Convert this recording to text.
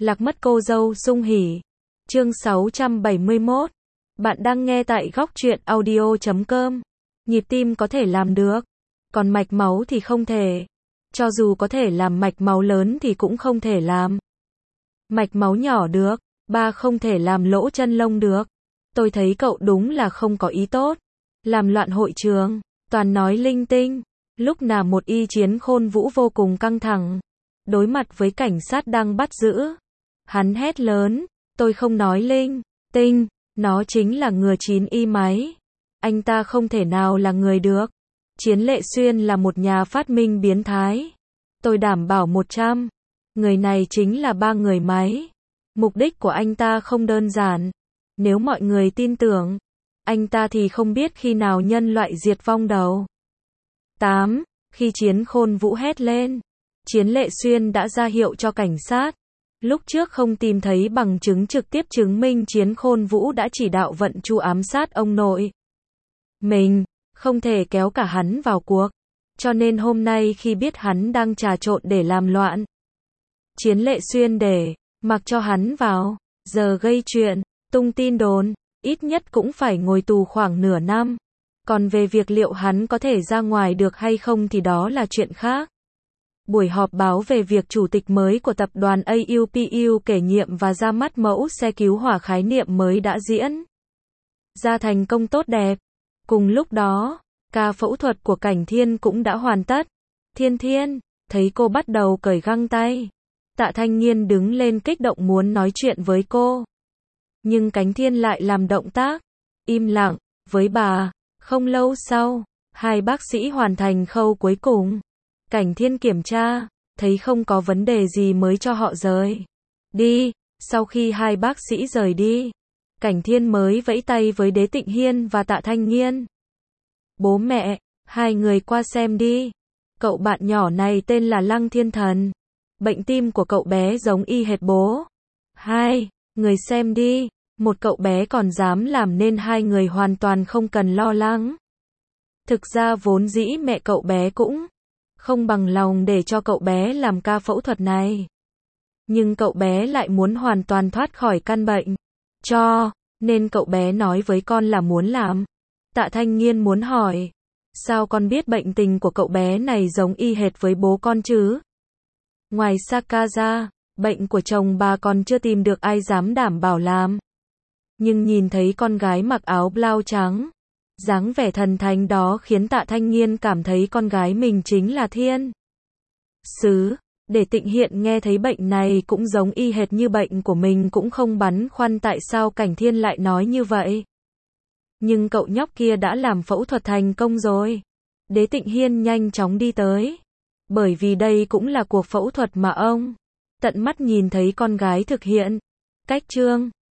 Lạc mất cô dâu sung hỉ. Chương 671. Bạn đang nghe tại góc truyện audio.com. Nhịp tim có thể làm được, còn mạch máu thì không thể. Cho dù có thể làm mạch máu lớn thì cũng không thể làm mạch máu nhỏ được. Ba không thể làm lỗ chân lông được. Tôi thấy cậu đúng là không có ý tốt. Làm loạn hội trường, toàn nói linh tinh. Lúc nào một y Chiến Khôn Vũ vô cùng căng thẳng. Đối mặt với cảnh sát đang bắt giữ. Hắn hét lớn, tôi không nói linh tinh, nó chính là ngừa 9 y máy. Anh ta không thể nào là người được. Chiến Lệ Xuyên là một nhà phát minh biến thái. Tôi đảm bảo 100. Người này chính là 3 người máy. Mục đích của anh ta không đơn giản. Nếu mọi người tin tưởng anh ta thì không biết khi nào nhân loại diệt vong đầu. 8. Khi Chiến Khôn Vũ hét lên, Chiến Lệ Xuyên đã ra hiệu cho cảnh sát. Lúc trước không tìm thấy bằng chứng trực tiếp chứng minh Chiến Khôn Vũ đã chỉ đạo vận chu ám sát ông nội mình, không thể kéo cả hắn vào cuộc. Cho nên hôm nay khi biết hắn đang trà trộn để làm loạn, Chiến Lệ Xuyên để mặc cho hắn vào, giờ gây chuyện, tung tin đồn, ít nhất cũng phải ngồi tù khoảng nửa năm. Còn về việc liệu hắn có thể ra ngoài được hay không thì đó là chuyện khác. Buổi họp báo về việc chủ tịch mới của tập đoàn AUPU kể nhiệm và ra mắt mẫu xe cứu hỏa khái niệm mới đã diễn ra thành công tốt đẹp. Cùng lúc đó, ca phẫu thuật của Cảnh Thiên cũng đã hoàn tất. Thiên Thiên, thấy cô bắt đầu cởi găng tay. Tạ Thanh Nghiên đứng lên kích động muốn nói chuyện với cô. Nhưng Cảnh Thiên lại làm động tác im lặng với bà. Không lâu sau, hai bác sĩ hoàn thành khâu cuối cùng. Cảnh Thiên kiểm tra, thấy không có vấn đề gì mới cho họ rời đi. Sau khi hai bác sĩ rời đi, Cảnh Thiên mới vẫy tay với Đế Tịnh Hiên và Tạ Thanh Nghiên. Bố mẹ, hai người qua xem đi. Cậu bạn nhỏ này tên là Lăng Thiên Thần. Bệnh tim của cậu bé giống y hệt bố. Hai người xem đi. Một cậu bé còn dám làm nên hai người hoàn toàn không cần lo lắng. Thực ra vốn dĩ mẹ cậu bé cũng không bằng lòng để cho cậu bé làm ca phẫu thuật này. Nhưng cậu bé lại muốn hoàn toàn thoát khỏi căn bệnh. Cho nên cậu bé nói với con là muốn làm. Tạ Thanh Nghiên muốn hỏi, sao con biết bệnh tình của cậu bé này giống y hệt với bố con chứ? Ngoài Saka ra, bệnh của chồng bà còn chưa tìm được ai dám đảm bảo làm. Nhưng nhìn thấy con gái mặc áo blau trắng, dáng vẻ thần thánh đó khiến Tạ Thanh Nghiên cảm thấy con gái mình chính là thiên sứ. Để Tịnh Hiện nghe thấy bệnh này cũng giống y hệt như bệnh của mình cũng không băn khoăn tại sao Cảnh Thiên lại nói như vậy. Nhưng cậu nhóc kia đã làm phẫu thuật thành công rồi. Đế Tịnh Hiên nhanh chóng đi tới. Bởi vì đây cũng là cuộc phẫu thuật mà ông tận mắt nhìn thấy con gái thực hiện. Cách chương